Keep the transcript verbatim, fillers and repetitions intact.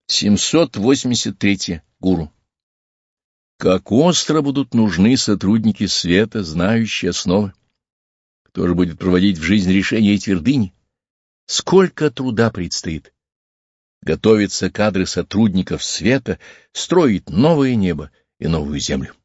семьсот восемьдесят третье. Гуру. Как остро будут нужны сотрудники света, знающие основы. Кто же будет проводить в жизнь решения твердыни? Сколько труда предстоит! Готовятся кадры сотрудников света, строить новое небо и новую землю.